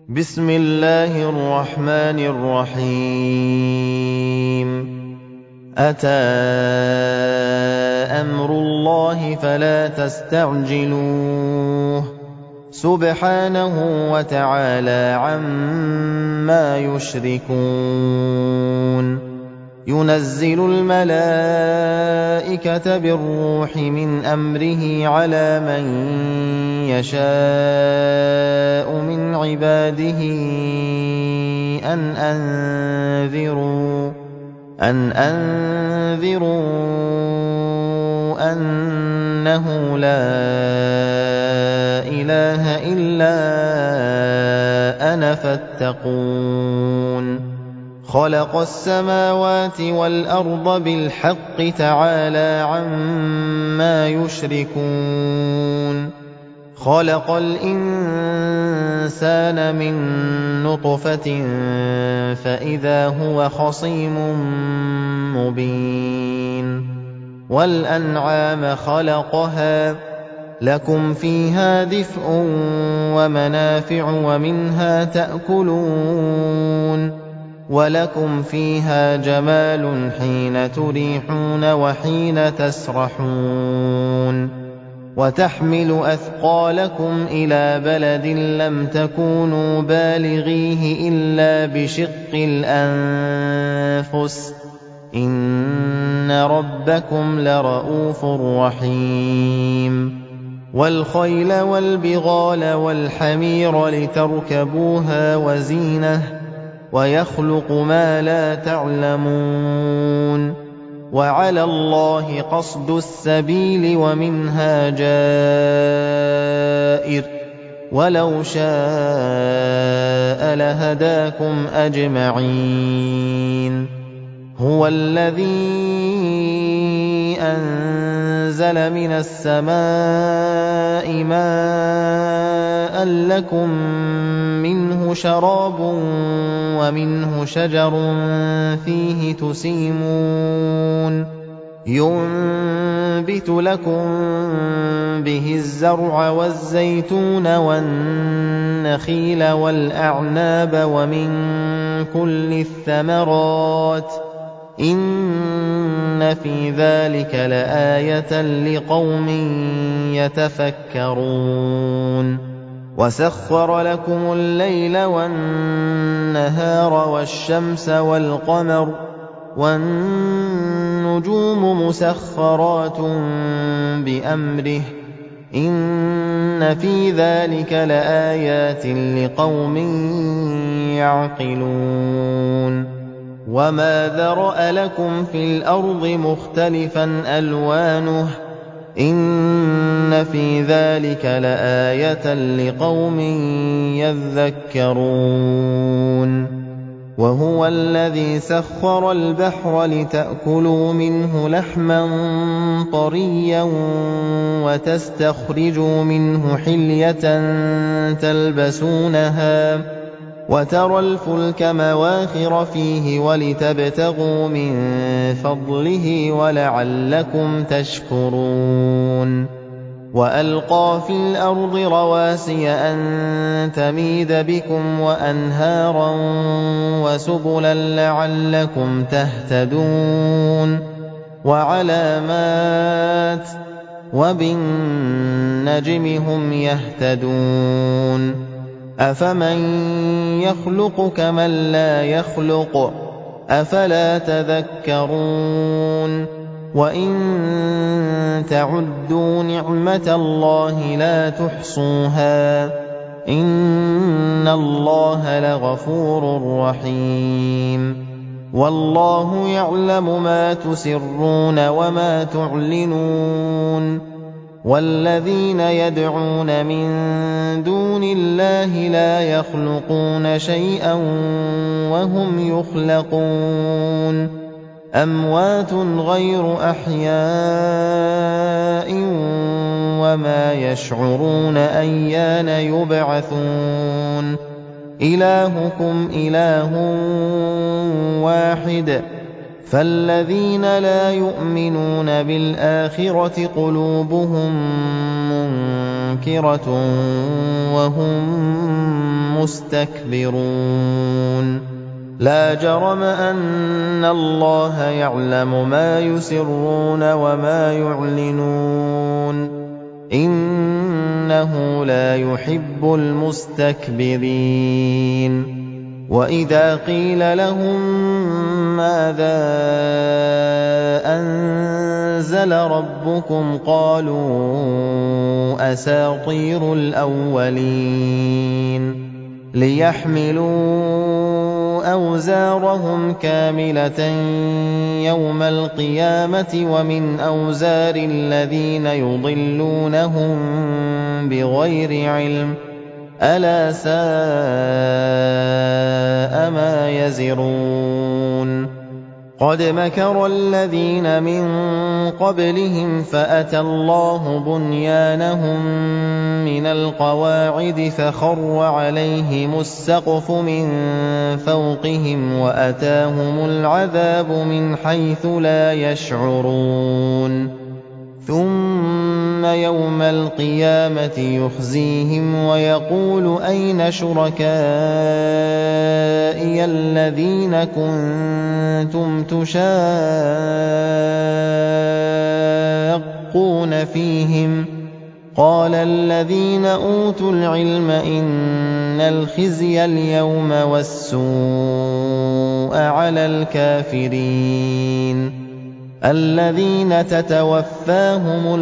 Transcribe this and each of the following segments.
بسم الله الرحمن الرحيم أتى أمر الله فلا تستعجلوه سبحانه وتعالى عما يشركون ينزل الملائكة بالروح من أمره على من يشاء من عباده أن أنذروا أنه لا إله إلا أنا فاتقون خلق السماوات والأرض بالحق تعالى عما يشركون خلق الإنسان من نطفة فإذا هو خصيم مبين والأنعام خلقها لكم فيها دفء ومنافع ومنها تأكلون ولكم فيها جمال حين تريحون وحين تسرحون وتحمل أثقالكم إلى بلد لم تكونوا بالغيه إلا بشق الأنفس إن ربكم لرءوف رحيم والخيل والبغال والحمير لتركبوها وزينة ويخلق ما لا تعلمون وعلى الله قصد السبيل ومنها جائر ولو شاء لهداكم أجمعين هو الذي أنزل من السماء ماء لكم منه شراب ومنه شجر فيه تسيمون ينبت لكم به الزرع والزيتون والنخيل والأعناب ومن كل الثمرات إن في ذلك لآية لقوم يتفكرون وسخر لكم الليل والنهار والشمس والقمر والنجوم مسخرات بأمره إن في ذلك لآيات لقوم يعقلون وما ذرأ لكم في الأرض مختلفا ألوانه إن في ذلك لآية لقوم يذكرون وهو الذي سخر البحر لتأكلوا منه لحما طريا وتستخرجوا منه حلية تلبسونها وترى الفلك مواخر فيه ولتبتغوا من فضله ولعلكم تشكرون وألقى في الأرض رواسي أن تميد بكم وأنهارا وسبلا لعلكم تهتدون وعلامات وبالنجم هم يهتدون أفمن يخلق كمن لا يخلق أفلا تذكرون وإن تعدوا نعمة الله لا تحصوها إن الله لغفور رحيم والله يعلم ما تسرون وما تعلنون والذين يدعون من دون الله لا يخلقون شيئا وهم يخلقون أموات غير أحياء وما يشعرون أيان يبعثون إلهكم إله واحد فالذين لا يؤمنون بالآخرة قلوبهم منكرة وهم مستكبرون لا جرم أن الله يعلم ما يسرون وما يعلنون إنه لا يحب المستكبرين وإذا قيل لهم ماذا أنزل ربكم قالوا أساطير الأولين ليحملوا أوزارهم كاملة يوم القيامة ومن أوزار الذين يضلونهم بغير علم ألا ساء ما يزرون قد مكر الذين من قبلهم فأتى الله بنيانهم من القواعد فخر عليهم السقف من فوقهم وأتاهم العذاب من حيث لا يشعرون ثم يوم القيامة يخزيهم ويقول أين شركائي الذين كنتم تشاقون فيهم قال الذين أوتوا العلم إن الخزي اليوم والسوء على الكافرين الذين تتوفاهم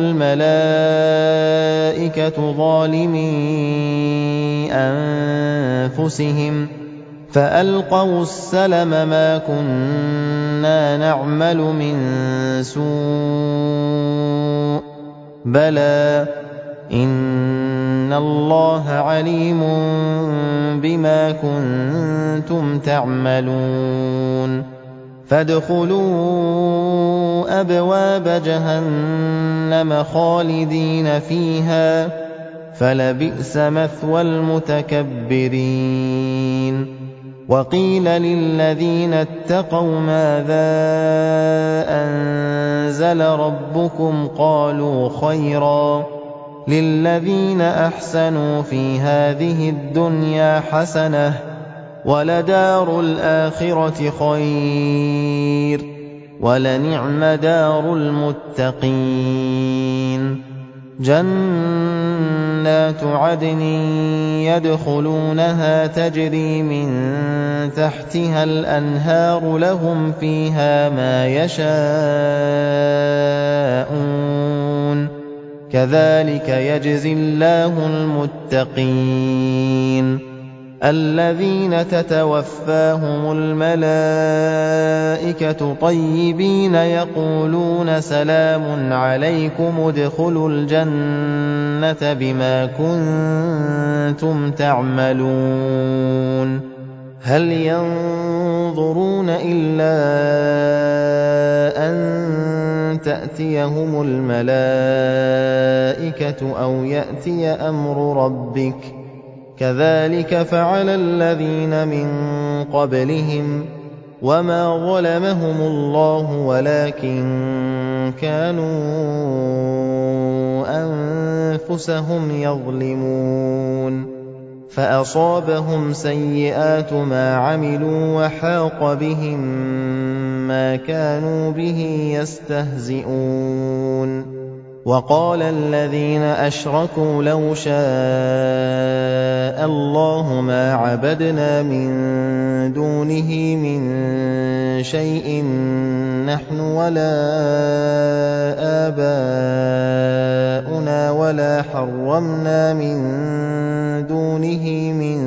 الملائكة ظالمي أنفسهم فألقوا السلم ما كنا نعمل من سوء بلى إن الله عليم بما كنتم تعملون فادخلوا أبواب جهنم خالدين فيها فلبئس مثوى المتكبرين وقيل للذين اتقوا ماذا أنزل ربكم قالوا خيرا للذين أحسنوا في هذه الدنيا حسنة ولدار الآخرة خير ولنعم دار المتقين جنات عدن يدخلونها تجري من تحتها الأنهار لهم فيها ما يشاءون كذلك يجزي الله المتقين الذين تتوفاهم الملائكة طيبين يقولون سلام عليكم ادخلوا الجنة بما كنتم تعملون هل ينظرون إلا أن تأتيهم الملائكة أو يأتي أمر ربك كذلك فعل الذين من قبلهم وما ظلمهم الله ولكن كانوا أنفسهم يظلمون فأصابهم سيئات ما عملوا وحاق بهم ما كانوا به يستهزئون وقال الذين أشركوا لو شاء الله ما عبدنا من دونه من شيء نحن ولا آباؤنا ولا حرمنا من دونه من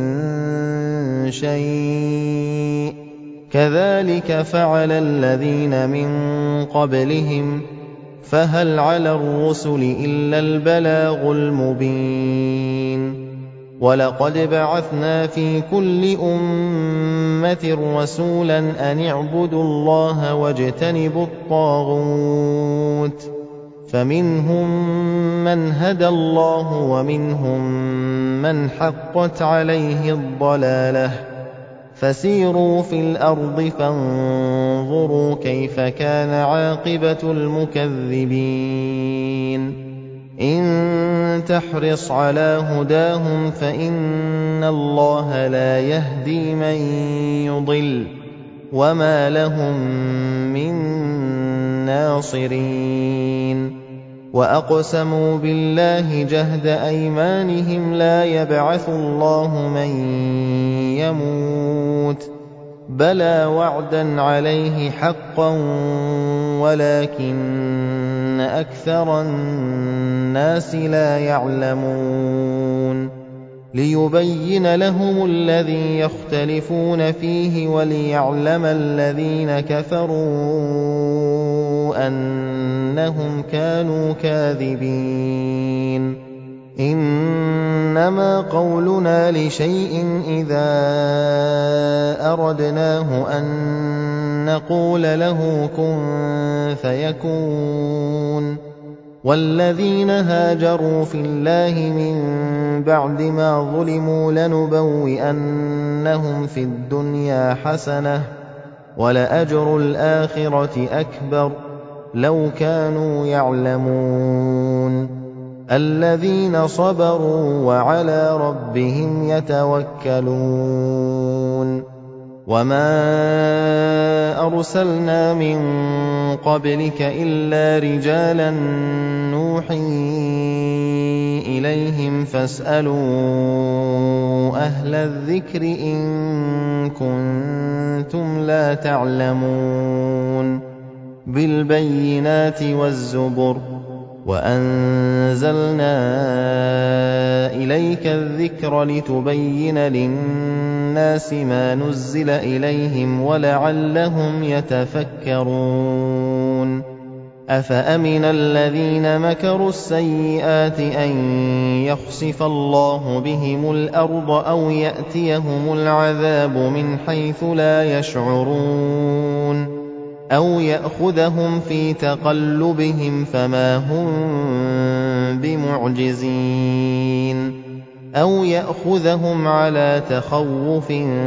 شيء كذلك فعل الذين من قبلهم فهل على الرسل إلا البلاغ المبين ولقد بعثنا في كل أمة رسولا أن اعبدوا الله واجتنبوا الطاغوت فمنهم من هدى الله ومنهم من حقت عليه الضلالة فَسِيرُوا فِي الْأَرْضِ فَانظُرُوا كَيْفَ كَانَ عَاقِبَةُ الْمُكَذِّبِينَ إِن تَحْرِصْ عَلَىٰ هُدَاهُمْ فَإِنَّ اللَّهَ لَا يَهْدِي مَن يُضِلُّ وَمَا لَهُم مِّن نَّاصِرِينَ وَأَقْسَمُوا بِاللَّهِ جَهْدَ أَيْمَانِهِمْ لَا يَبْعَثُ اللَّهُ مَن يَمُوتُ بَلَىٰ وَعْدًا عَلَيْهِ حَقًّا وَلَٰكِنَّ أَكْثَرَ النَّاسِ لَا يَعْلَمُونَ لِيُبَيِّنَ لَهُمُ الَّذِي يَخْتَلِفُونَ فِيهِ وَلِيَعْلَمَ الَّذِينَ كَفَرُوا أَنَّهُمْ كَانُوا كَاذِبِينَ إِنَّمَا قَوْلُنَا لِشَيْءٍ إِذَا أَرَدْنَاهُ أَن نَّقُولَ لَهُ كُن فَيَكُونُ وَالَّذِينَ هَاجَرُوا فِي اللَّهِ مِن بَعْدِ مَا ظُلِمُوا لَنُبَوِّئَنَّهُمْ فِي الدُّنْيَا حَسَنَةً ۖ وَلَأَجْرُ الْآخِرَةِ أَكْبَرُ ۚ لَوْ كَانُوا يَعْلَمُونَ الَّذِينَ صَبَرُوا وَعَلَىٰ رَبِّهِمْ يَتَوَكَّلُونَ وَمَا أَرْسَلْنَا مِن قَبْلِكَ إِلَّا رِجَالًا نُّوحِي إِلَيْهِمْ فَاسْأَلُوا أَهْلَ الذِّكْرِ إِن كُنتُمْ لَا تَعْلَمُونَ بِالْبَيِّنَاتِ وَالزُّبُرِ وَأَنزَلْنَا إِلَيْكَ الذِّكْرَ لِتُبَيِّنَ لِلنَّاسِ مَا نُزِّلَ إِلَيْهِمْ وَلَعَلَّهُمْ يَتَفَكَّرُونَ أَفَأَمِنَ الَّذِينَ مَكَرُوا السَّيِّئَاتِ أَن يَخْسِفَ اللَّهُ بِهِمُ الْأَرْضَ أَوْ يَأْتِيَهُمُ الْعَذَابُ مِنْ حَيْثُ لَا يَشْعُرُونَ أَوْ يَأْخُذَهُمْ فِي تَقَلُّبِهِمْ فَمَا هُم بِمُعْجِزِينَ أَوْ يَأْخُذَهُمْ عَلَىٰ تَخَوُّفٍ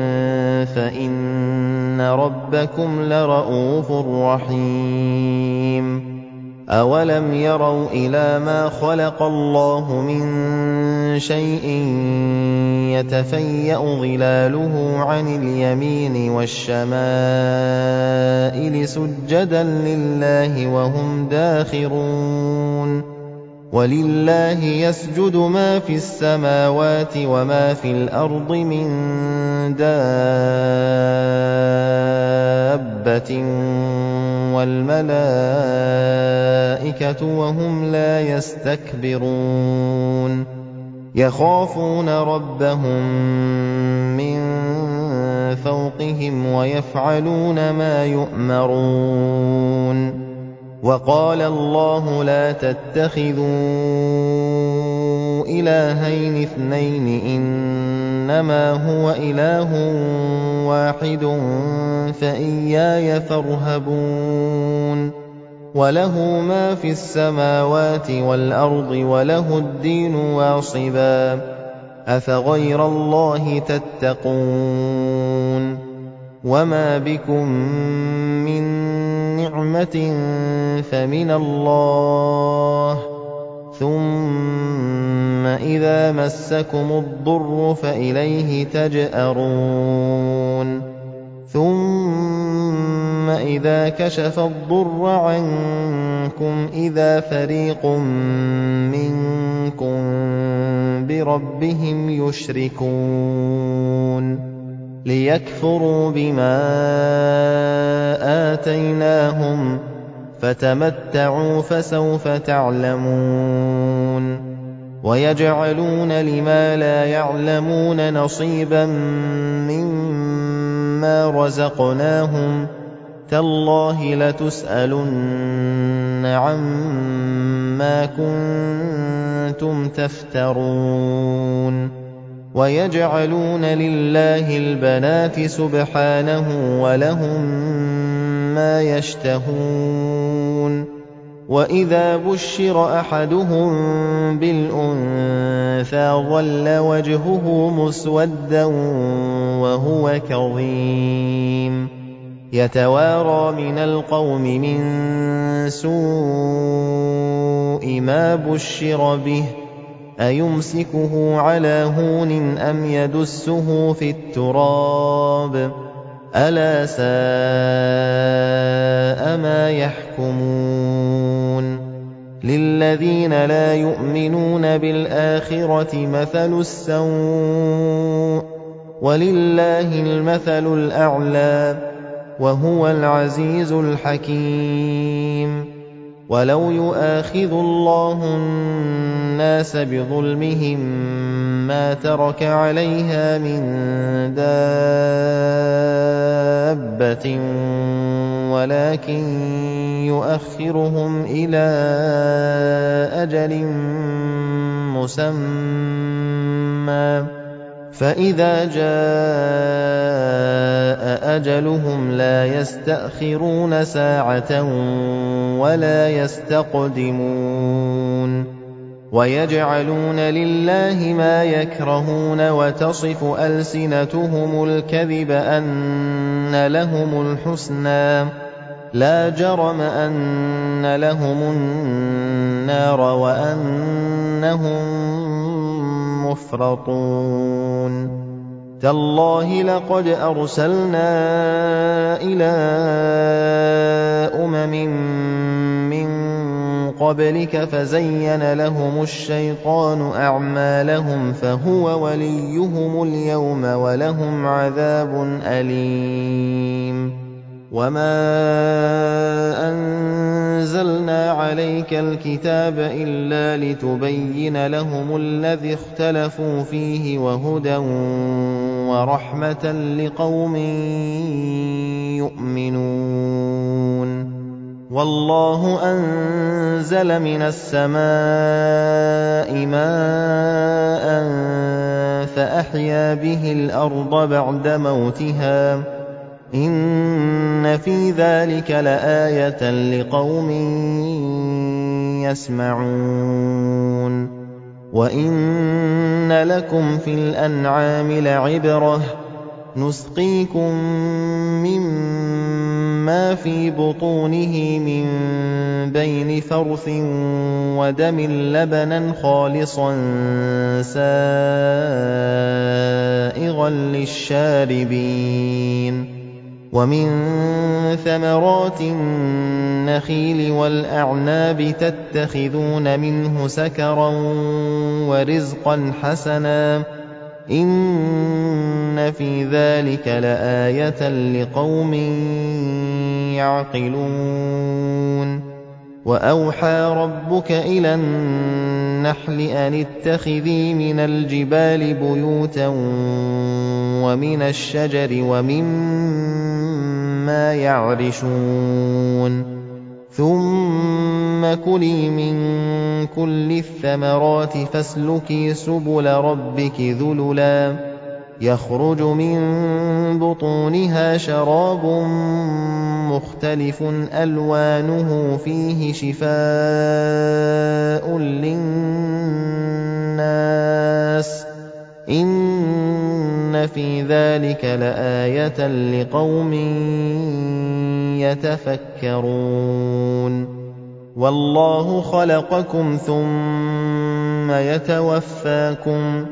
فَإِنَّ رَبَّكُمْ لَرَءُوفٌ رَّحِيمٌ أَوَلَمْ يَرَوْا إِلَىٰ مَا خَلَقَ اللَّهُ مِن شَيْءٍ يَتَفَيَّأُ ظِلَالُهُ عَنِ الْيَمِينِ وَالشَّمَائِلِ سُجَّدًا لِّلَّهِ وَهُمْ دَاخِرُونَ وَلِلَّهِ يَسْجُدُ مَا فِي السَّمَاوَاتِ وَمَا فِي الْأَرْضِ مِن دَابَّةٍ وَالْمَلَائِكَةُ وَهُمْ لَا يَسْتَكْبِرُونَ يَخَافُونَ رَبَّهُم مِّن فَوْقِهِمْ وَيَفْعَلُونَ مَا يُؤْمَرُونَ وَقَالَ اللَّهُ لَا تَتَّخِذُوا إِلَٰهَيْنِ اثْنَيْنِ إِنَّمَا هُوَ إِلَٰهٌ وَاحِدٌ فَإِيَّايَ فَارْهَبُونِ وَلَهُ مَا فِي السَّمَاوَاتِ وَالْأَرْضِ وَلَهُ الدِّينُ وَاصِبًا ۚ أَفَغَيْرَ اللَّهِ تَتَّقُونَ وَمَا بِكُم مِّن نِّعْمَةٍ فَمِنَ اللَّهِ ۖ ثُمَّ إِذَا مَسَّكُمُ الضُّرُّ فَإِلَيْهِ تَجْأَرُونَ ثُمَّ إِذَا كَشَفَ الضُّرَّ عَنكُمْ إِذَا فَرِيقٌ مِّنكُم بِرَبِّهِمْ يُشْرِكُونَ لِيَكْفُرُوا بِمَا آتَيْنَاهُمْ ۚ فَتَمَتَّعُوا فَسَوْفَ تَعْلَمُونَ وَيَجْعَلُونَ لِمَا لَا يَعْلَمُونَ نَصِيبًا مِّمَّا رَزَقْنَاهُمْ ۗ تَاللَّهِ لَتُسْأَلُنَّ عَمَّا كُنتُمْ تَفْتَرُونَ وَيَجْعَلُونَ لِلَّهِ الْبَنَاتِ سُبْحَانَهُ ۖ وَلَهُم مَّا يَشْتَهُونَ وَإِذَا بُشِّرَ أَحَدُهُم بِالْأُنثَىٰ ظَلَّ وَجْهُهُ مُسْوَدًّا وَهُوَ كَظِيمٌ يَتَوَارَىٰ مِنَ الْقَوْمِ مِن سُوءِ مَا بُشِّرَ بِهِ أَيُمْسِكُهُ عَلَىٰ هُونٍ أَمْ يَدُسُّهُ فِي التُّرَابِ ۗ أَلَا سَاءَ مَا يَحْكُمُونَ لِلَّذِينَ لَا يُؤْمِنُونَ بِالْآخِرَةِ مَثَلُ السَّوْءِ ۖ وَلِلَّهِ الْمَثَلُ الْأَعْلَىٰ ۚ وَهُوَ الْعَزِيزُ الْحَكِيمُ وَلَوْ يُؤَاخِذُ اللَّهُ النَّاسَ بِظُلْمِهِم مَّا تَرَكَ عَلَيْهَا مِن دَابَّةٍ وَلَٰكِن يُؤَخِّرُهُمْ إِلَىٰ أَجَلٍ مُّسَمًّى ۖ فَإِذَا جَاءَ أَجَلُهُمْ لَا يَسْتَأْخِرُونَ سَاعَةً وَلَا يَسْتَقْدِمُونَ وَيَجْعَلُونَ لِلَّهِ مَا يَكْرَهُونَ وَتَصِفُ أَلْسِنَتُهُمُ الْكَذِبَ أَنَّ لَهُمُ الْحُسْنَىٰ ۖ لَا جَرَمَ أَنَّ لَهُمُ النَّارَ وَأَنَّهُم مُّفْرَطُونَ تَاللَّهِ لَقَدْ أَرْسَلْنَا إِلَىٰ أُمَمٍ مِّن قَبْلِكَ فَزَيَّنَ لَهُمُ الشَّيْطَانُ أَعْمَالَهُمْ فَهُوَ وَلِيُّهُمُ الْيَوْمَ وَلَهُمْ عَذَابٌ أَلِيمٌ وَمَا أَنزَلْنَا عَلَيْكَ الْكِتَابَ إِلَّا لِتُبَيِّنَ لَهُمُ الَّذِي اخْتَلَفُوا فِيهِ وَهُدًى وَرَحْمَةً لِّقَوْمٍ يُؤْمِنُونَ وَاللَّهُ أَنزَلَ مِنَ السَّمَاءِ مَاءً فَأَحْيَا بِهِ الْأَرْضَ بَعْدَ مَوْتِهَا ۚ إِنَّ فِي ذَٰلِكَ لَآيَةً لِّقَوْمٍ يَسْمَعُونَ وَإِنَّ لَكُمْ فِي الْأَنْعَامِ لَعِبْرَةً ۖ نُّسْقِيكُم مِّمَّا فِي بُطُونِهِ مِن بَيْنِ فَرْثٍ وَدَمٍ لَّبَنًا خَالِصًا سَائِغًا لِّلشَّارِبِينَ وَمِن ثَمَرَاتِ النَّخِيلِ وَالْأَعْنَابِ تَتَّخِذُونَ مِنْهُ سَكَرًا وَرِزْقًا حَسَنًا ۗ إِنَّ فِي ذَٰلِكَ لَآيَةً لِّقَوْمٍ يَعْقِلُونَ وَأَوْحَىٰ رَبُّكَ إِلَى النَّحْلِ أَنِ اتَّخِذِي مِنَ الْجِبَالِ بُيُوتًا وَمِنَ الشَّجَرِ وَمِمَّا يَعْرِشُونَ ثُمَّ كُلِي مِن كُلِّ الثَّمَرَاتِ فَاسْلُكِي سُبُلَ رَبِّكِ ذُلُلًا يَخْرُجُ مِن بُطُونِهَا شَرَابٌ مُّخْتَلِفٌ أَلْوَانُهُ فِيهِ شِفَاءٌ لِّلنَّاسِ ۗ إِنَّ فِي ذَٰلِكَ لَآيَةً لِّقَوْمٍ يَتَفَكَّرُونَ وَاللَّهُ خَلَقَكُمْ ثُمَّ يَتَوَفَّاكُمْ ۚ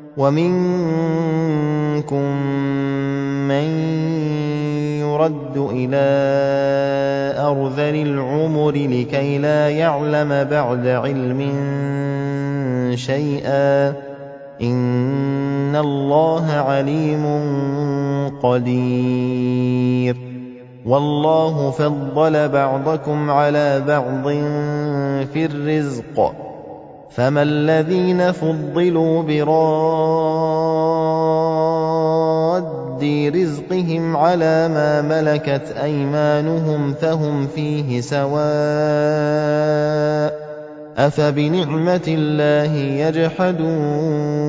وَمِنكُم مَّن يُرَدُّ إِلَىٰ أَرْذَلِ الْعُمُرِ لِكَيْ لَا يَعْلَمَ بَعْدَ عِلْمٍ شَيْئًا ۚ إِنَّ اللَّهَ عَلِيمٌ قَدِيرٌ وَاللَّهُ فَضَّلَ بَعْضَكُمْ عَلَىٰ بَعْضٍ فِي الرِّزْقِ ۚ فَمَا الَّذِينَ فُضِّلُوا بِرَادِّي رِزْقِهِمْ عَلَىٰ مَا مَلَكَتْ أَيْمَانُهُمْ فَهُمْ فِيهِ سَوَاءٌ ۚ أَفَبِنِعْمَةِ اللَّهِ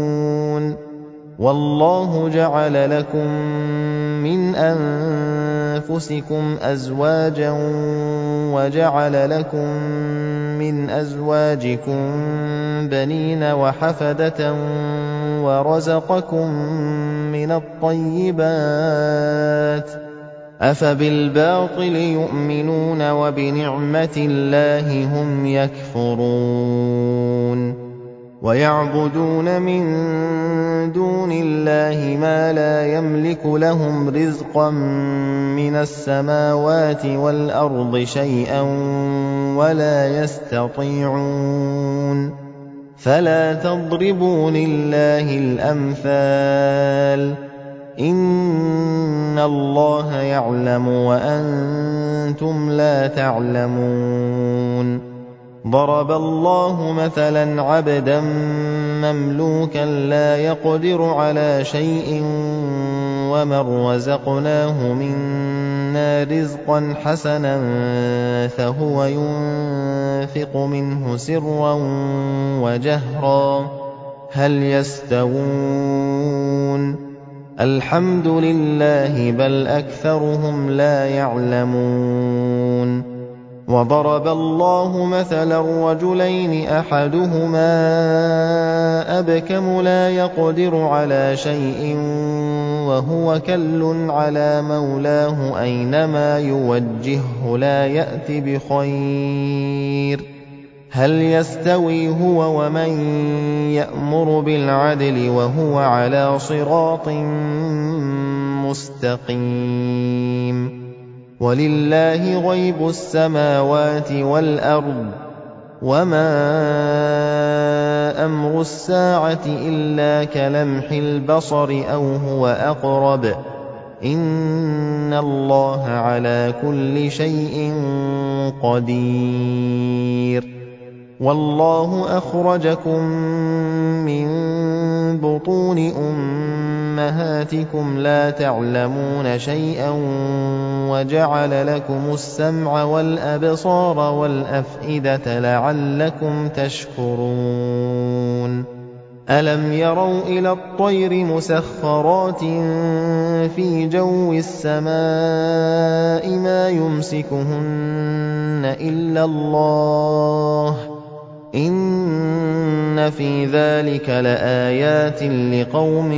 يَجْحَدُونَ وَاللَّهُ جَعَلَ لَكُم مِّنْ أَنفُسِكُمْ أَزْوَاجًا وَجَعَلَ لَكُم مِّنْ أَزْوَاجِكُم بَنِينَ وَحَفَدَةً وَرَزَقَكُم مِّنَ الطَّيِّبَاتِ ۚ أَفَبِالْبَاطِلِ يُؤْمِنُونَ وَبِنِعْمَةِ اللَّهِ هُمْ يَكْفُرُونَ وَيَعْبُدُونَ مِن دُونِ اللَّهِ مَا لَا يَمْلِكُ لَهُمْ رِزْقًا مِّنَ السَّمَاوَاتِ وَالْأَرْضِ شَيْئًا وَلَا يَسْتَطِيعُونَ فَلَا تَضْرِبُوا لِلَّهِ الْأَمْثَالَ ۚ إِنَّ اللَّهَ يَعْلَمُ وَأَنتُمْ لَا تَعْلَمُونَ ضَرَبَ اللَّهُ مَثَلًا عَبْدًا مَّمْلُوكًا لَّا يَقْدِرُ عَلَىٰ شَيْءٍ وَمَن رَّزَقْنَاهُ مِنَّا رِزْقًا حَسَنًا فَهُوَ يُنفِقُ مِنْهُ سِرًّا وَجَهْرًا هَلْ يَسْتَوُونَ ۚ الْحَمْدُ لِلَّهِ بَلْ أَكْثَرُهُمْ لَا يَعْلَمُونَ وَضَرَبَ اللَّهُ مَثَلًا رَّجُلَيْنِ أَحَدُهُمَا أَبْكَمُ لَا يَقْدِرُ عَلَىٰ شَيْءٍ وَهُوَ كَلٌّ عَلَىٰ مَوْلَاهُ أَيْنَمَا يُوَجِّههُّ لَا يَأْتِ بِخَيْرٍ ۚ هَلْ يَسْتَوِي هُوَ وَمَن يَأْمُرُ بِالْعَدْلِ وَهُوَ عَلَىٰ صِرَاطٍ مُّسْتَقِيمٍ وَلِلَّهِ غَيْبُ السَّمَاوَاتِ وَالْأَرْضِ ۚ وَمَا أَمْرُ السَّاعَةِ إِلَّا كَلَمْحِ الْبَصَرِ أَوْ هُوَ أَقْرَبُ ۚ إِنَّ اللَّهَ عَلَىٰ كُلِّ شَيْءٍ قَدِيرٌ وَاللَّهُ أَخْرَجَكُم مِّن بُطُونِ أُمَّهَاتِكُمْ لَا تَعْلَمُونَ شَيْئًا وَجَعَلَ لَكُمُ السَّمْعَ وَالْأَبْصَارَ وَالْأَفْئِدَةَ لَعَلَّكُمْ تَشْكُرُونَ أَلَمْ يَرَوْا إِلَى الطَّيْرِ مُسَخَّرَاتٍ فِي جَوِّ السَّمَاءِ مَا يُمْسِكُهُنَّ إِلَّا اللَّهُ ۗ إِنَّ فِي ذَٰلِكَ لَآيَاتٍ لِّقَوْمٍ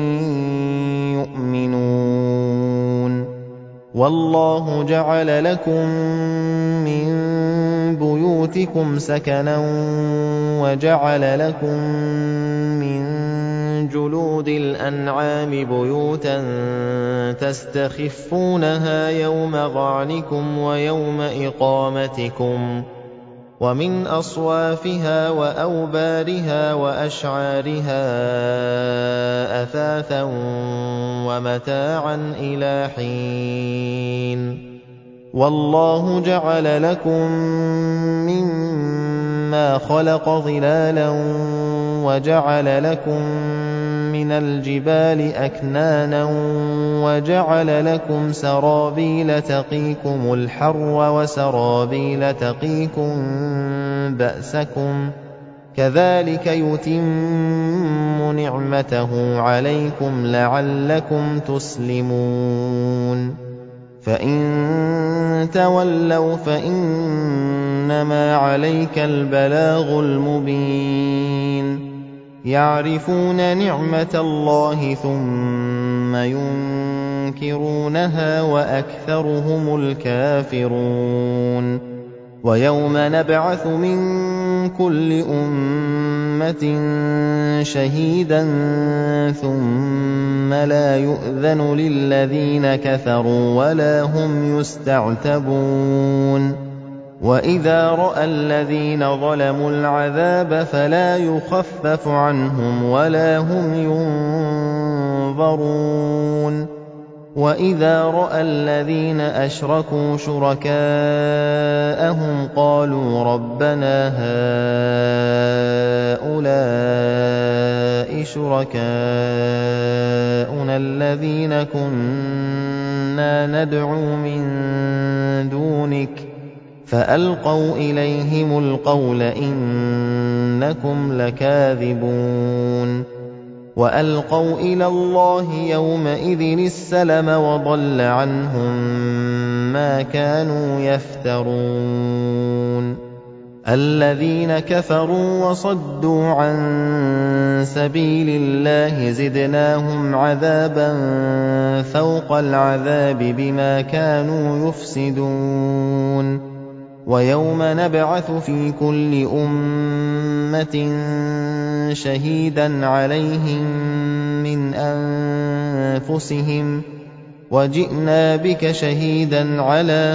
يُؤْمِنُونَ وَاللَّهُ جَعَلَ لَكُم مِّن بُيُوتِكُمْ سَكَنًا وَجَعَلَ لَكُم مِّن جُلُودِ الْأَنْعَامِ بُيُوتًا تَسْتَخِفُّونَهَا يَوْمَ ظَعْنِكُمْ وَيَوْمَ إِقَامَتِكُمْ ۖ وَمِنْ أَصْوَافِهَا وَأَوْبَارِهَا وَأَشْعَارِهَا أَثَاثًا وَمَتَاعًا إِلَىٰ حِينٍ وَاللَّهُ جَعَلَ لَكُم مِّمَّا خَلَقَ ظِلَالًا وَجَعَلَ لَكُم مِّنَ الْجِبَالِ أَكْنَانًا وَجَعَلَ لَكُمْ سَرَابِيلَ تَقِيكُمُ الْحَرَّ وَسَرَابِيلَ تَقِيكُم بَأْسَكُمْ ۚ كَذَٰلِكَ يُتِمُّ نِعْمَتَهُ عَلَيْكُمْ لَعَلَّكُمْ تُسْلِمُونَ فَإِن تَوَلَّوْا فَإِنَّمَا عَلَيْكَ الْبَلَاغُ الْمُبِينُ يَعْرِفُونَ نِعْمَتَ اللَّهِ ثُمَّ يُنكِرُونَهَا وَأَكْثَرُهُمُ الْكَافِرُونَ وَيَوْمَ نَبْعَثُ مِن كُلِّ أُمَّةٍ شَهِيدًا ثُمَّ لَا يُؤْذَنُ لِلَّذِينَ كَفَرُوا وَلَا هُمْ يُسْتَعْتَبُونَ وَإِذَا رَأَى الَّذِينَ ظَلَمُوا الْعَذَابَ فَلَا يُخَفَّفُ عَنْهُمْ وَلَا هُمْ يُنظَرُونَ وَإِذَا رَأَى الَّذِينَ أَشْرَكُوا شُرَكَاءَهُمْ قَالُوا رَبَّنَا هَٰؤُلَاءِ شُرَكَاؤُنَا الَّذِينَ كُنَّا نَدْعُو مِن دُونِكَ ۖ فَأَلْقَوْا إِلَيْهِمُ الْقَوْلَ إِنَّكُمْ لَكَاذِبُونَ وَأَلْقَوْا إِلَى اللَّهِ يَوْمَئِذٍ السَّلَمَ وَضَلَّ عَنْهُم مَّا كَانُوا يَفْتَرُونَ الَّذِينَ كَفَرُوا وَصَدُّوا عَن سَبِيلِ اللَّهِ زِدْنَاهُمْ عَذَابًا فَوْقَ الْعَذَابِ بِمَا كَانُوا يُفْسِدُونَ وَيَوْمَ نَبْعَثُ فِي كُلِّ أُمَّةٍ شَهِيدًا عَلَيْهِم مِّنْ أَنفُسِهِمْ وَجِئْنَا بِكَ شَهِيدًا عَلَىٰ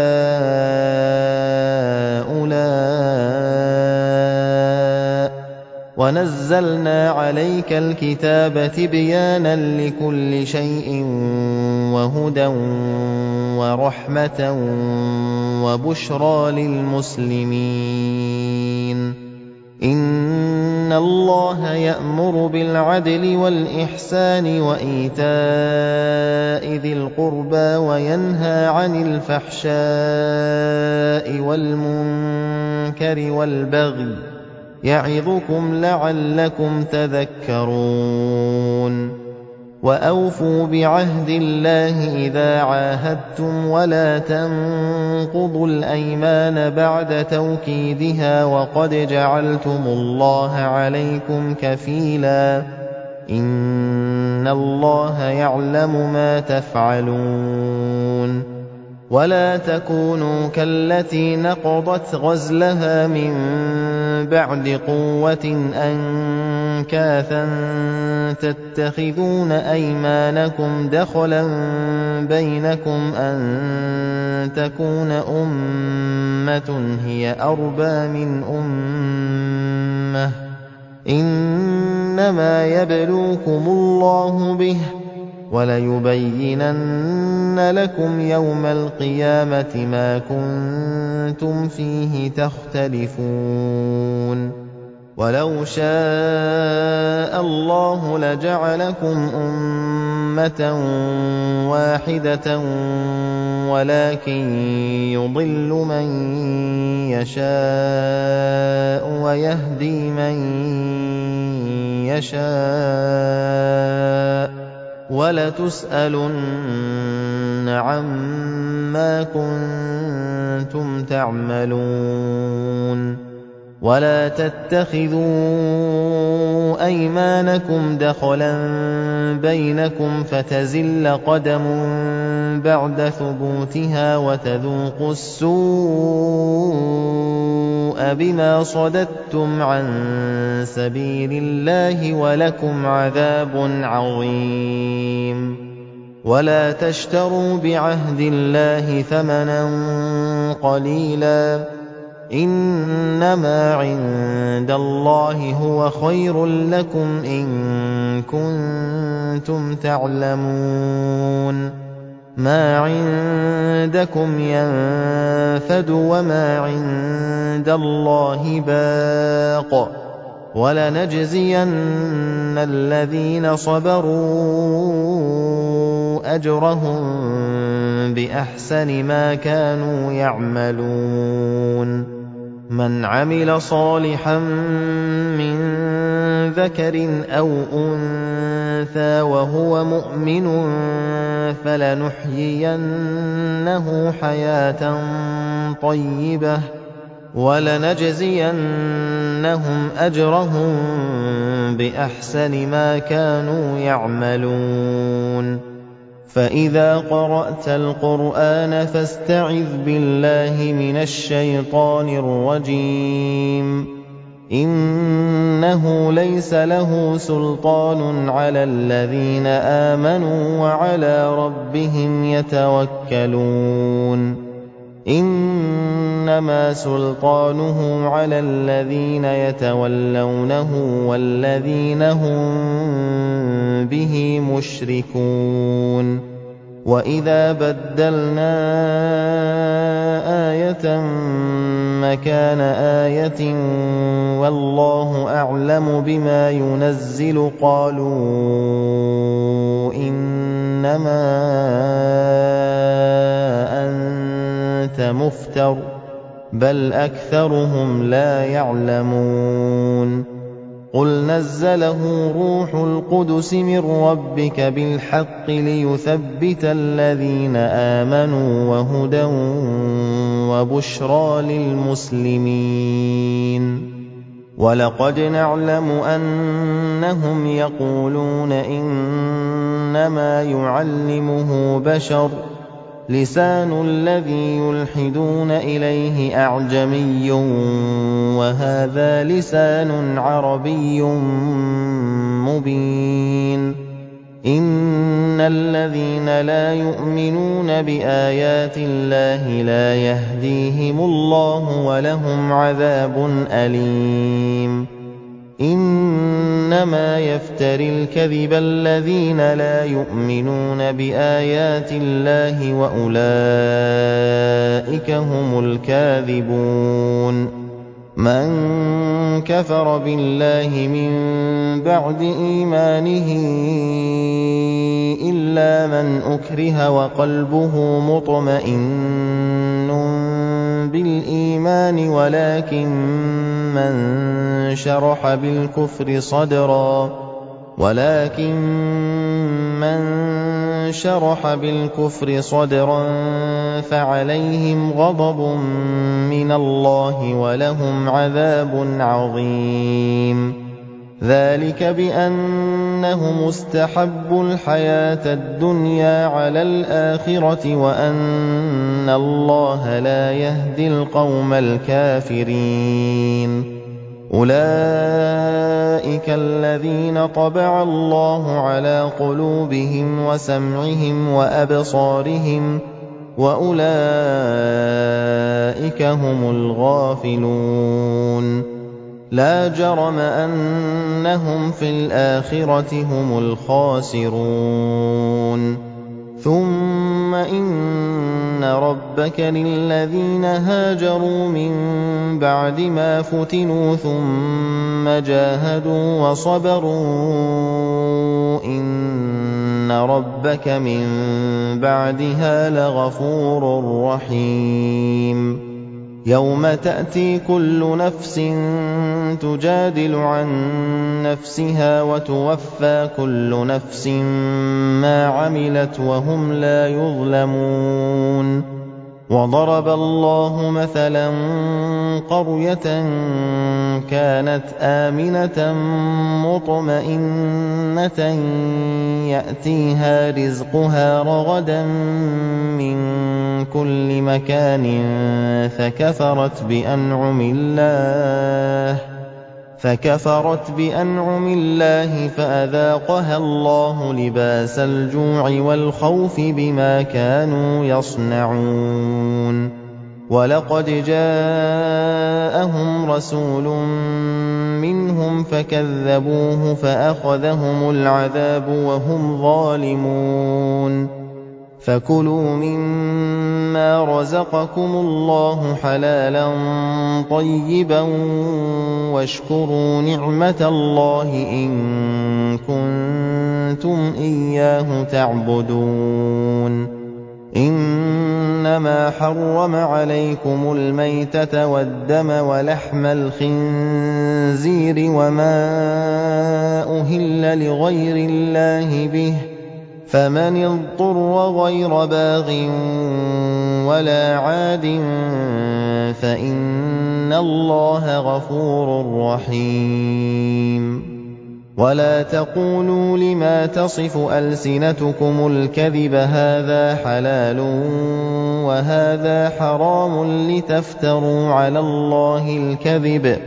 هَٰؤُلَاءِ وَنَزَّلْنَا عَلَيْكَ الْكِتَابَ تِبْيَانًا لِّكُلِّ شَيْءٍ وَهُدًى وَرَحْمَةً وَبُشْرَىٰ لِلْمُسْلِمِينَ إِنَّ اللَّهَ يَأْمُرُ بِالْعَدْلِ وَالْإِحْسَانِ وَإِيتَاءِ ذِي الْقُرْبَىٰ وَيَنْهَىٰ عَنِ الْفَحْشَاءِ وَالْمُنكَرِ وَالْبَغْيِ يَعِظُكُمْ لَعَلَّكُمْ تَذَكَّرُونَ وَأَوْفُوا بِعَهْدِ اللَّهِ إِذَا عَاهَدتُّمْ وَلَا تَنقُضُوا الْأَيْمَانَ بَعْدَ تَوْكِيدِهَا وَقَدْ جَعَلْتُمُ اللَّهَ عَلَيْكُمْ كَفِيلًا إِنَّ اللَّهَ يَعْلَمُ مَا تَفْعَلُونَ وَلَا تَكُونُوا كَالَّتِي نَقَضَتْ غَزْلَهَا مِن بَعْدِ قُوَّةٍ أَنكَاثًا تَتَّخِذُونَ أَيْمَانَكُمْ دَخَلًا بَيْنَكُمْ أَن تَكُونَ أُمَّةٌ هِيَ أَرْبَىٰ مِنْ أُمَّةٍ ۚ إِنَّمَا يَبْلُوكُمُ اللَّهُ بِهِ وَلَيُبَيِّنَنَّ لَكُمْ يَوْمَ الْقِيَامَةِ مَا كُنتُمْ فِيهِ تَخْتَلِفُونَ وَلَوْ شَاءَ اللَّهُ لَجَعَلَكُمْ أُمَّةً وَاحِدَةً وَلَٰكِن يُضِلُّ مَن يَشَاءُ وَيَهْدِي مَن يَشَاءُ وَلَتُسْأَلُنَّ عَمَّا كُنتُمْ تَعْمَلُونَ وَلَا تَتَّخِذُوا أَيْمَانَكُمْ دَخَلًا بَيْنَكُمْ فَتَزِلَّ قَدَمٌ بَعْدَ ثُبُوتِهَا وَتَذُوقُوا السُّوءَ بِمَا صَدَدتُّمْ عَن سَبِيلِ اللَّهِ وَلَكُمْ عَذَابٌ عَظِيمٌ وَلَا تَشْتَرُوا بِعَهْدِ اللَّهِ ثَمَنًا قَلِيلًا إِنَّمَا عِندَ اللَّهِ هُوَ خَيْرٌ لَّكُمْ إِن كُنتُمْ تَعْلَمُونَ مَا عِندَكُمْ يَنفَدُ وَمَا عِندَ اللَّهِ بَاقٍ ۗ وَلَنَجْزِيَنَّ الَّذِينَ صَبَرُوا أَجْرَهُم بِأَحْسَنِ مَا كَانُوا يَعْمَلُونَ مَنْ عَمِلَ صَالِحًا مِّن ذَكَرٍ أَوْ أُنثَىٰ وَهُوَ مُؤْمِنٌ فَلَنُحْيِيَنَّهُ حَيَاةً طَيِّبَةً وَلَنَجْزِيَنَّهُمْ أَجْرَهُم بِأَحْسَنِ مَا كَانُوا يَعْمَلُونَ فَإِذَا قَرَأْتَ الْقُرْآنَ فَاسْتَعِذْ بِاللَّهِ مِنَ الشَّيْطَانِ الرَّجِيمِ إِنَّهُ لَيْسَ لَهُ سُلْطَانٌ عَلَى الَّذِينَ آمَنُوا وَعَلَىٰ رَبِّهِمْ يَتَوَكَّلُونَ إِنَّمَا سُلْطَانُهُ عَلَى الَّذِينَ يَتَوَلَّوْنَهُ وَالَّذِينَ هُم بِهِ مُشْرِكُونَ وَإِذَا بَدَّلْنَا آيَةً مَّكَانَ آيَةٍ وَاللَّهُ أَعْلَمُ بِمَا يُنَزِّلُ قَالُوا إِنَّمَا أَنتَ مُفْتَرٍ بَلْ أَكْثَرُهُمْ لَا يَعْلَمُونَ قُلْ نَزَّلَهُ رُوحُ الْقُدُسِ مِن رَّبِّكَ بِالْحَقِّ لِيُثَبِّتَ الَّذِينَ آمَنُوا وَهُدًى وَبُشْرَىٰ لِلْمُسْلِمِينَ وَلَقَدْ نَعْلَمُ أَنَّهُمْ يَقُولُونَ إِنَّمَا يُعَلِّمُهُ بَشَرٌ ۗ لِّسَانُ الَّذِي يُلْحِدُونَ إِلَيْهِ أَعْجَمِيٌّ وَهَٰذَا لِسَانٌ عَرَبِيٌّ مُّبِينٌ إِنَّ الَّذِينَ لَا يُؤْمِنُونَ بِآيَاتِ اللَّهِ لَا يَهْدِيهِمُ اللَّهُ وَلَهُمْ عَذَابٌ أَلِيمٌ إِنَّمَا يَفْتَرِي الْكَذِبَ الَّذِينَ لَا يُؤْمِنُونَ بِآيَاتِ اللَّهِ وَأُولَٰئِكَ هُمُ الْكَاذِبُونَ مَن كَفَرَ بِاللَّهِ مِن بَعْدِ إِيمَانِهِ إِلَّا مَنْ أُكْرِهَ وَقَلْبُهُ مُطْمَئِنٌّ بِالْإِيمَانِ وَلَكِن مَّن شَرَحَ بِالْكُفْرِ صَدْرًا فَعَلَيْهِمْ غَضَبٌ مِّنَ اللَّهِ وَلَهُمْ عَذَابٌ عَظِيمٌ ذَٰلِكَ بِأَنَّهُمُ اسْتَحَبُّوا الْحَيَاةَ الدُّنْيَا عَلَى الْآخِرَةِ وَأَنَّ اللَّهَ لَا يَهْدِي الْقَوْمَ الْكَافِرِينَ أُولَٰئِكَ الَّذِينَ طَبَعَ اللَّهُ عَلَىٰ قُلُوبِهِمْ وَسَمْعِهِمْ وَأَبْصَارِهِمْ ۖ وَأُولَٰئِكَ هُمُ الْغَافِلُونَ لَا جَرَمَ أَنَّهُمْ فِي الْآخِرَةِ هُمُ الْخَاسِرُونَ ثُمَّ إِنَّ رَبَّكَ لِلَّذِينَ هَاجَرُوا مِن بَعْدِ مَا فُتِنُوا ثُمَّ جَاهَدُوا وَصَبَرُوا إِنَّ رَبَّكَ مِن بَعْدِهَا لَغَفُورٌ رَّحِيمٌ يَوْمَ تَأْتِي كُلُّ نَفْسٍ تُجَادِلُ عَن نَّفْسِهَا وَتُوَفَّىٰ كُلُّ نَفْسٍ مَّا عَمِلَتْ وَهُمْ لَا يُظْلَمُونَ وَضَرَبَ اللَّهُ مَثَلًا قَرْيَةً كَانَتْ آمِنَةً مُّطْمَئِنَّةً يَأْتِيهَا رِزْقُهَا رَغَدًا مِّن كُلِّ مَكَانٍ فَكَفَرَتْ بِأَنْعُمِ اللَّهِ فَأَذَاقَهَا اللَّهُ لِبَاسَ الْجُوعِ وَالْخَوْفِ بِمَا كَانُوا يَصْنَعُونَ وَلَقَدْ جَاءَهُمْ رَسُولٌ مِّنْهُمْ فَكَذَّبُوهُ فَأَخَذَهُمُ الْعَذَابُ وَهُمْ ظَالِمُونَ فَكُلُوا مِمَّا رَزَقَكُمُ اللَّهُ حَلَالًا طَيِّبًا وَاشْكُرُوا نِعْمَةَ اللَّهِ إِن كُنتُمْ إِيَّاهُ تَعْبُدُونَ إِنَّمَا حَرَّمَ عَلَيْكُمُ الْمَيْتَةَ وَالدَّمَ وَلَحْمَ الْخِنزِيرِ وَمَا أُهِلَّ لِغَيْرِ اللَّهِ بِهِ ۖ فَمَنِ اضْطُرَّ غَيْرَ بَاغٍ وَلَا عَادٍ فَإِنَّ اللَّهَ غَفُورٌ رَّحِيمٌ وَلَا تَقُولُوا لِمَا تَصِفُ أَلْسِنَتُكُمُ الْكَذِبَ هَٰذَا حَلَالٌ وَهَٰذَا حَرَامٌ لِّتَفْتَرُوا عَلَى اللَّهِ الْكَذِبَ ۚ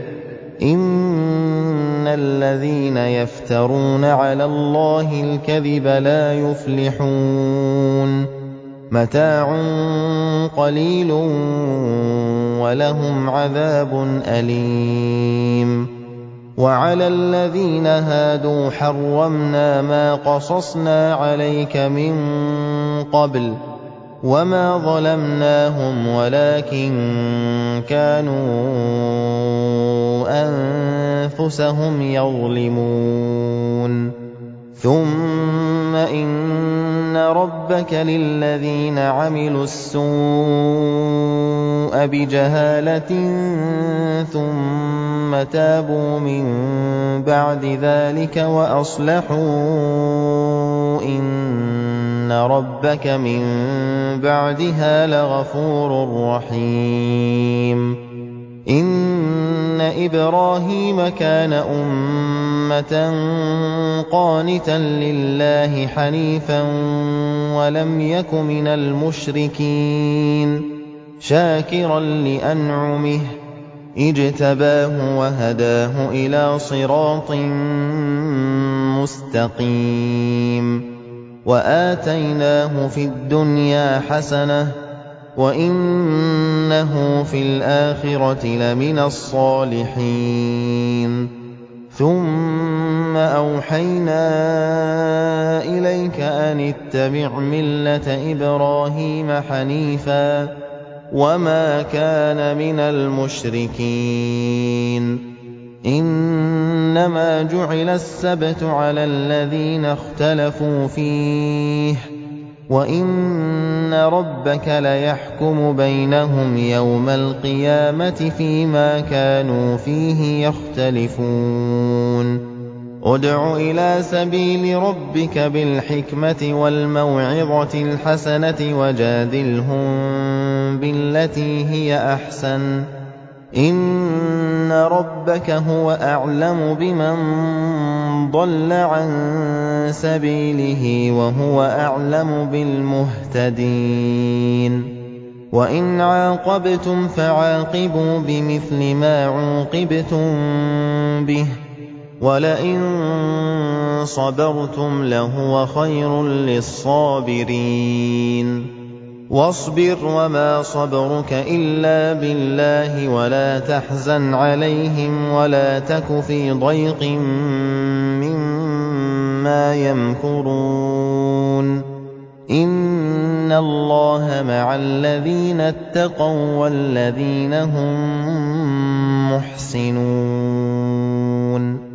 إِنَّ الَّذِينَ يَفْتَرُونَ عَلَى اللَّهِ الْكَذِبَ لَا يُفْلِحُونَ مَتَاعٌ قَلِيلٌ وَلَهُمْ عَذَابٌ أَلِيمٌ وَعَلَى الَّذِينَ هَادُوا حَرَّمْنَا مَا قَصَصْنَا عَلَيْكَ مِن قَبْلُ ۖ وَمَا ظَلَمْنَاهُمْ وَلَٰكِن كَانُوا أَنفُسَهُمْ يَظْلِمُونَ ثُمَّ إِنَّ رَبَّكَ لِلَّذِينَ عَمِلُوا السُّوءَ بِجَهَالَةٍ ثُمَّ تَابُوا مِن بَعْدِ ذَٰلِكَ وَأَصْلَحُوا إِنَّ رَبَّكَ مِن بَعْدِهَا لَغَفُورٌ رَّحِيمٌ إِنَّ إِبْرَاهِيمَ كَانَ أُمَّةً قَانِتًا لِّلَّهِ حَنِيفًا وَلَمْ يَكُ مِنَ الْمُشْرِكِينَ شَاكِرًا لِّأَنْعُمِهِ اجْتَبَاهُ وَهَدَاهُ إِلَىٰ صِرَاطٍ مُّسْتَقِيمٍ وَآتَيْنَاهُ فِي الدُّنْيَا حَسَنَةً وَإِنَّهُ فِي الْآخِرَةِ لَمِنَ الصَّالِحِينَ ثُمَّ أَوْحَيْنَا إِلَيْكَ أَنِ اتَّبِعْ مِلَّةَ إِبْرَاهِيمَ حَنِيفًا وَمَا كَانَ مِنَ الْمُشْرِكِينَ إِنَّمَا جُعِلَ السَّبْتُ عَلَى الَّذِينَ اخْتَلَفُوا فِيهِ وَإِنَّ رَبَّكَ لَيَحْكُمُ بَيْنَهُمْ يَوْمَ الْقِيَامَةِ فِيمَا كَانُوا فِيهِ يَخْتَلِفُونَ ادْعُ إِلَىٰ سَبِيلِ رَبِّكَ بِالْحِكْمَةِ وَالْمَوْعِظَةِ الْحَسَنَةِ وَجَادِلْهُم بِالَّتِي هِيَ أَحْسَنُ إِنَّ رَبَّكَ هُوَ أَعْلَمُ بِمَن ضَلَّ عَن سَبِيلِهِ وَهُوَ أَعْلَمُ بِالْمُهْتَدِينَ وَإِنْ عَاقَبْتُمْ فَعَاقِبُوا بِمِثْلِ مَا عُوقِبْتُم بِهِ وَلَئِن صَبَرْتُمْ لَهُوَ خَيْرٌ لِّلصَّابِرِينَ وَاصْبِرْ وَمَا صَبْرُكَ إِلَّا بِاللَّهِ وَلَا تَحْزَنْ عَلَيْهِمْ وَلَا تَكُ فِي ضَيْقٍ مِّمَّا يَمْكُرُونَ إِنَّ اللَّهَ مَعَ الَّذِينَ اتَّقَوا وَّالَّذِينَ هُم مُّحْسِنُونَ